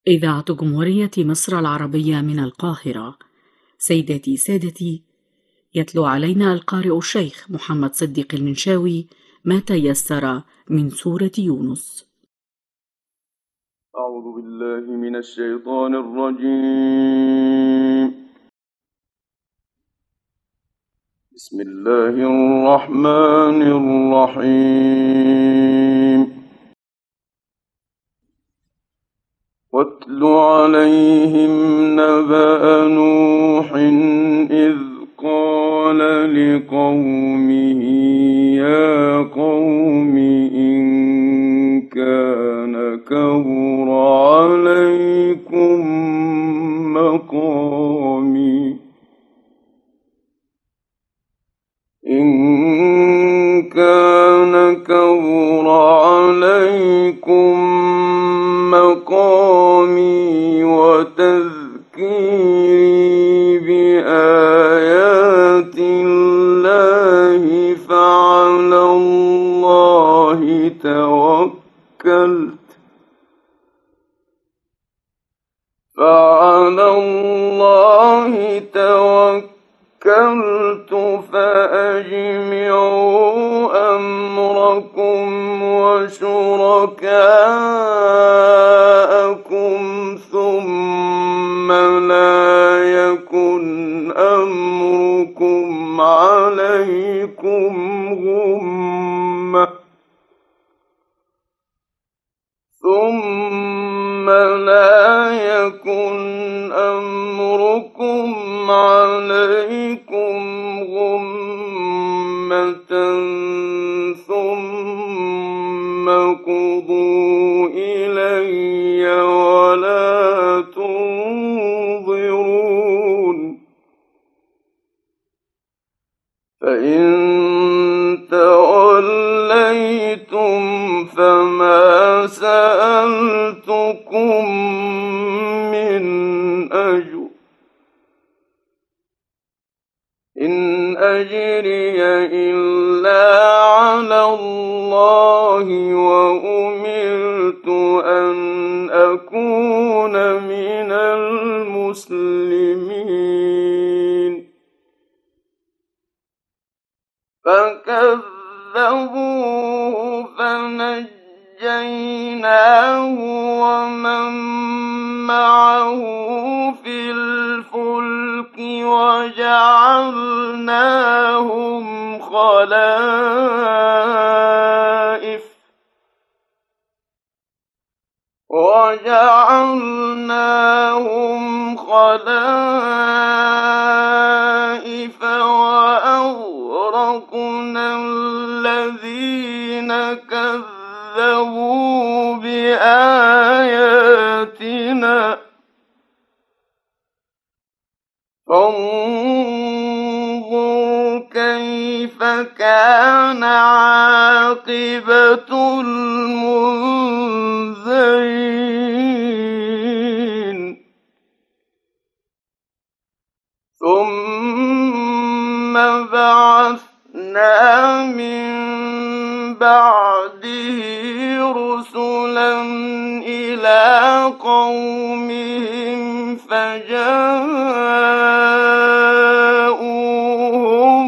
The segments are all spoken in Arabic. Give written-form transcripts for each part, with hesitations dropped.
إذاعة جمهورية مصر العربية من القاهرة. سيداتي سادتي، يتلو علينا القارئ الشيخ محمد صديق المنشاوي ما تيسر من سورة يونس. أعوذ بالله من الشيطان الرجيم. بسم الله الرحمن الرحيم. واتل عليهم نبأ نوح إذ قال لقومه يا قوم إن كان كبر عليكم مقامي وتذكيري بآيات الله فعلى الله توكلت فأجمعوا أمركم وشركاءكم ثم لا يكن أمركم عليكم غمة ثم قضوا إلي ولا تنظرون فإن توليتم فما سألتكم من أجر إن أجري إلا على الله وأمرت أن أكون من المسلمين فكذبوه فنجيناه ومن معه في الفلك وجعلناهم خلائف وأغرقنا الذين كذبوا بآياتنا فانظر كيف كان عاقبة المنذرين ثم بعثنا من بعده رسلا إلى قومهم فجاءوهم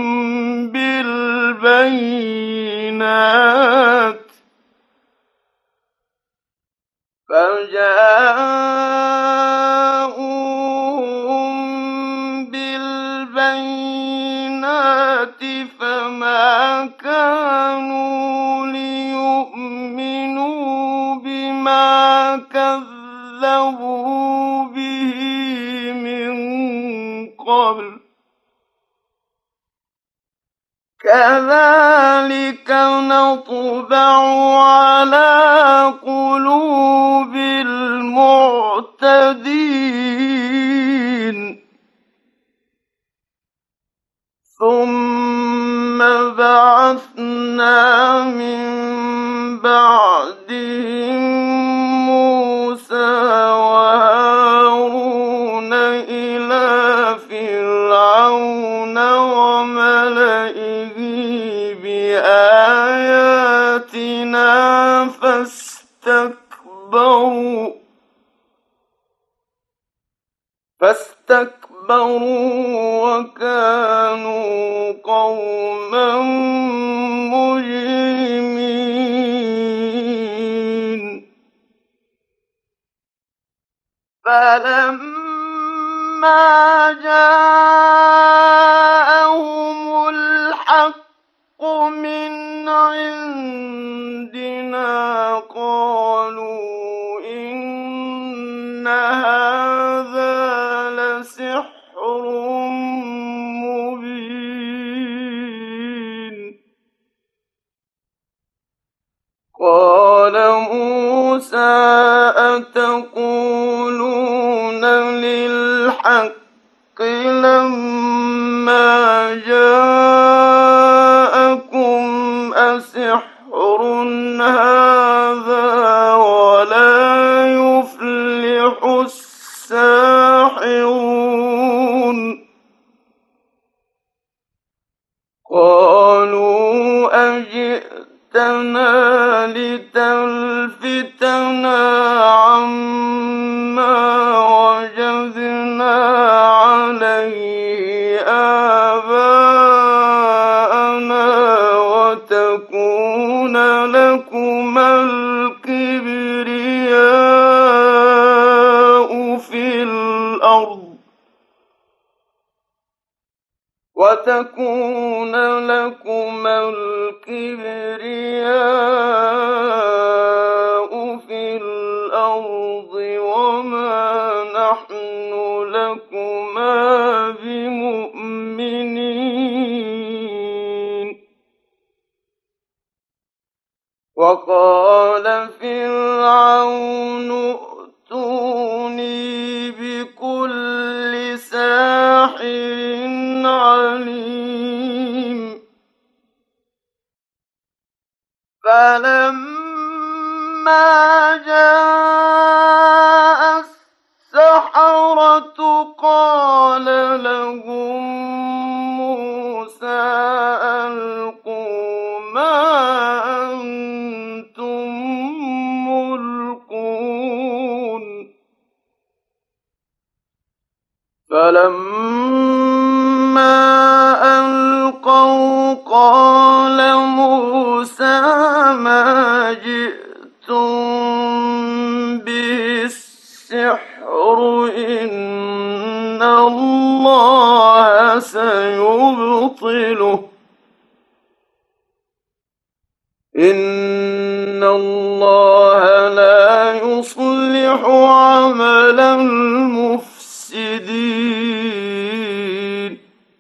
بالبينات فما كانوا ليؤمنوا بما كذبوا به من قبل كذلك نطبع على قلوب المعتدين ثم بعثنا من بعدهم موسى وهارون إلى فرعون وملئه بآياتنا فاستكبروا فاستكبروا وكانوا قوما مجرمين فلما جاءهم الحق من عندنا قالوا إن هذا لسحر مبين قال موسى أتقولون للحق لما جاءكم أسحر هذا ولا يفلح الساحرون قالوا أجئتنا لتلفتنا عما وجدنا عليه آباءنا وتكون لكما الكبرياء في الأرض وما نحن لكما بمؤمنين وقال فرعون ائتوني بكل ساحر عليم فلما جاء السحرة قال لهم موسى ألقوا ما أنتم ملقون فلما ألقوا قال موسى ما جئتم به السحر إن الله سيبطله إن الله لا يصلح عمل المفسدين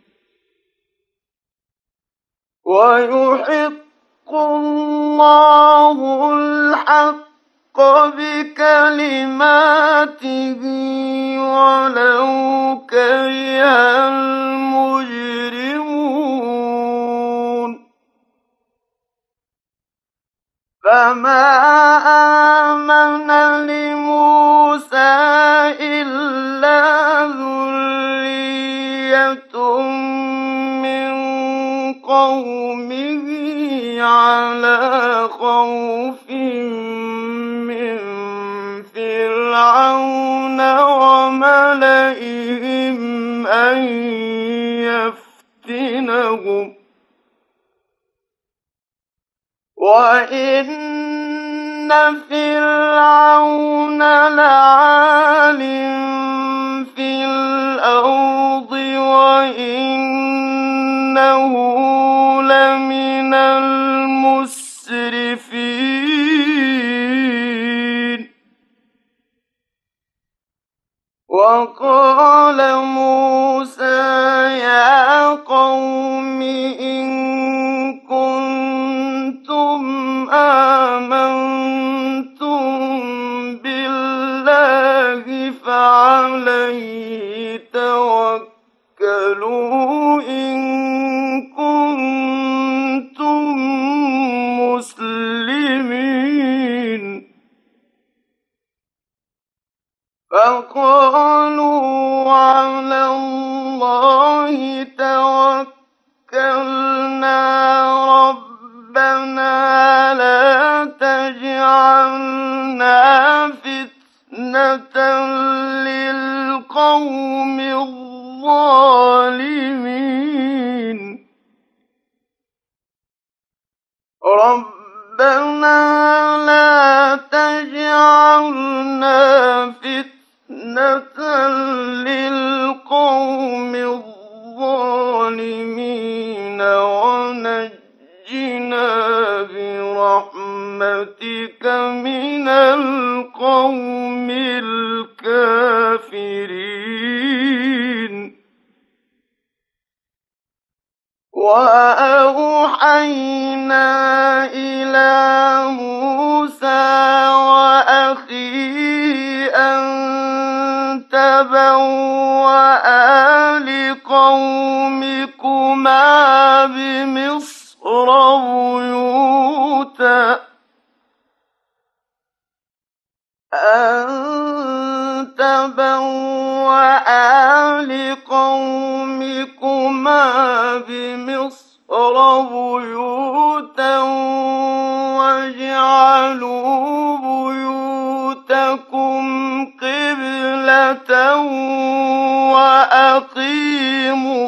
ويحق الله الحق بكلماته ولو كره المجرمون فما آمن لموسى إلا ذرية من قومه على خوف من فرعون وملئهم أن يفتنهم وإن فرعون لعال في الأرض وإنه لمن المسرفين وقال موسى يا قوم إن كنتم آمنتم بالله فعليه توكلوا إن كنتم مسلمين فقالوا على الله توكلنا ربنا لا تجعلنا فتنة للقوم القوم الظالمين ربنا لا تجعلنا فتنة للقوم الظالمين ونجنا برحمتك من القوم الكافرين وأوحينا إلى موسى وأخيه أن تبوأ لقومكما بمصر بيوتا واجعلوا بيوتكم قبلة وأقيموا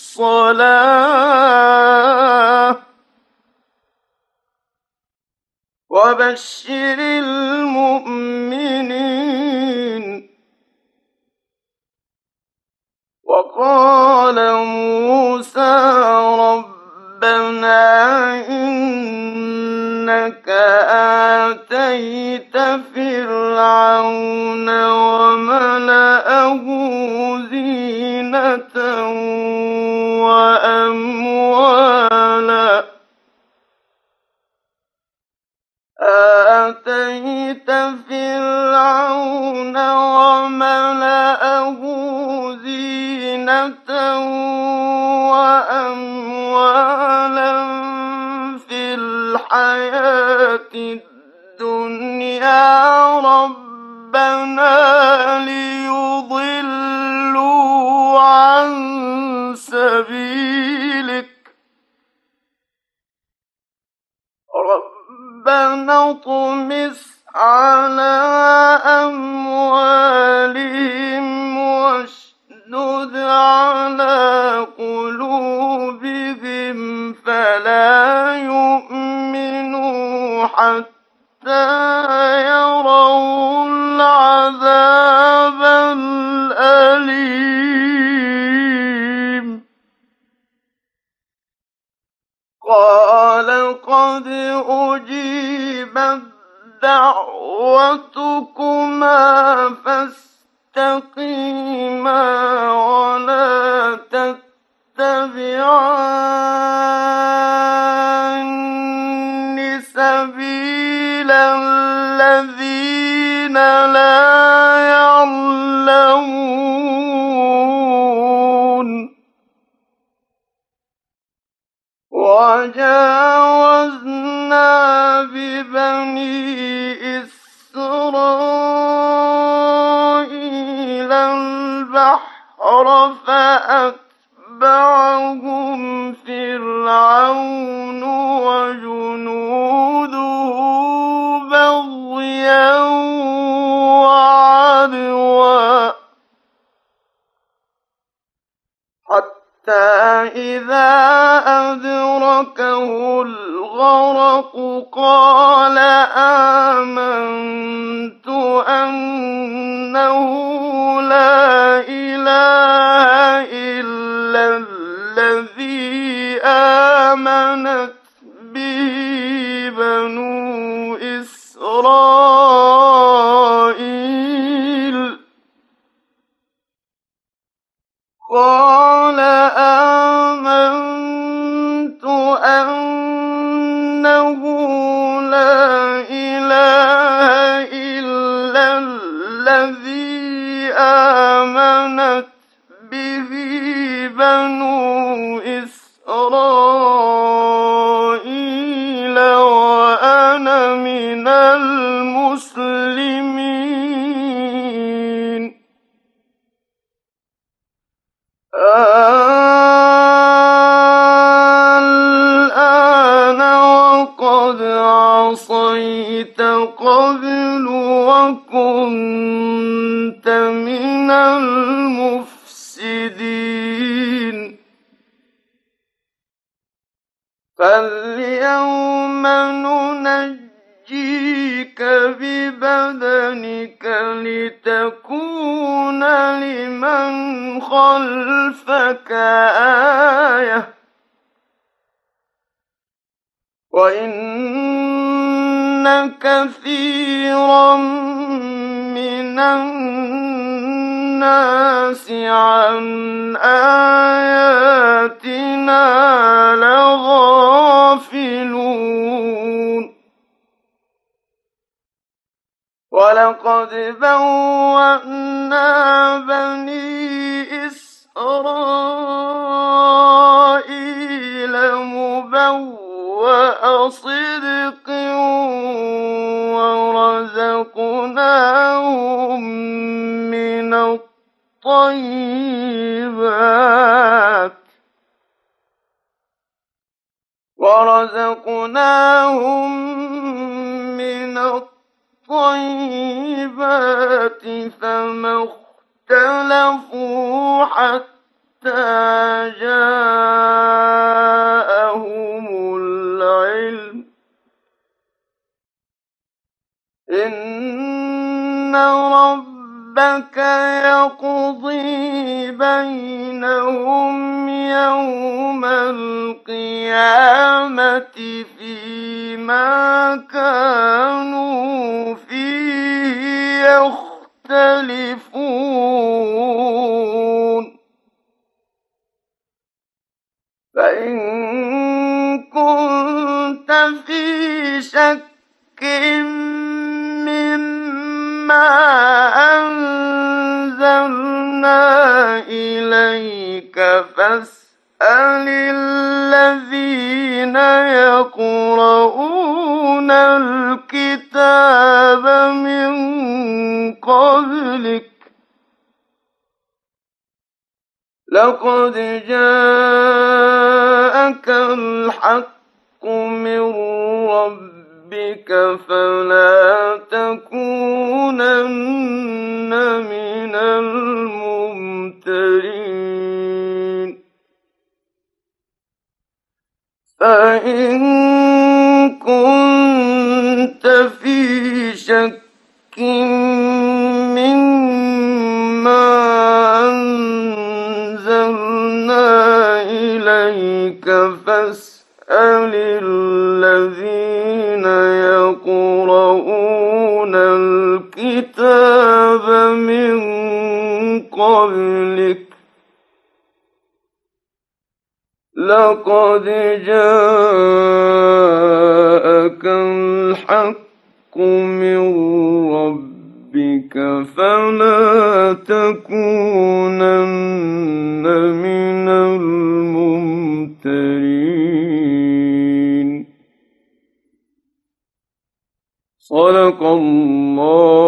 الصلاة وبشر المؤمنين وقال موسى ربنا إنك آتيت فرعون وملأه زينة وأموالا آتيت فرعون وملأه زينة وأموالا في الحياة الدنيا ربنا ليضلوا عن سبيلك ربنا اطمس على أموالهم واشدد على قلوبهم فلا يؤمنوا حتى يروا العذاب الأليم قال قد أجيبت دعوتكما فاستقيما ولا تتبعان سبيل الذين لا يعلمون وجاوزنا ببني إسرائيل البحر فأتبعهم فرعون وجنوده بغيا وعدوا حتى إذا أدركه الغرق قال آمنت أنه لا إله إلا الذي آمنت به بنو إسرائيل قال آمنت أنه لا إله إلا الذي آمنت به بنو إسرائيل وأنا من المسلمين الآن وقد عصيت قبل وكنت من فاليوم ننجيك ببدنك لتكون لمن خلفك آية وإن كثيرا من الناس عن آياتنا لغافلون ولقد بوأنا بني إسرائيل مبوأ صدق ورزقناهم من الطيبات فما اختلفوا حتى جاءهم العلم إن ربك يقضي بينهم يوم القيامة فيما كانوا فيه يختلفون فإن كنت في شك مما أنزلنا إليك فاسأل الذين يقرؤون الكتاب من قبلك لقد جاءك الحق من ربك فلا تكونن من الممترين فإن كنت في شك مما أنزلنا إليك فاسأل الذين يقرؤون الكتاب من قبلك لقد جاءك الحق من ربك فلا تكونن من الممترين صدق الله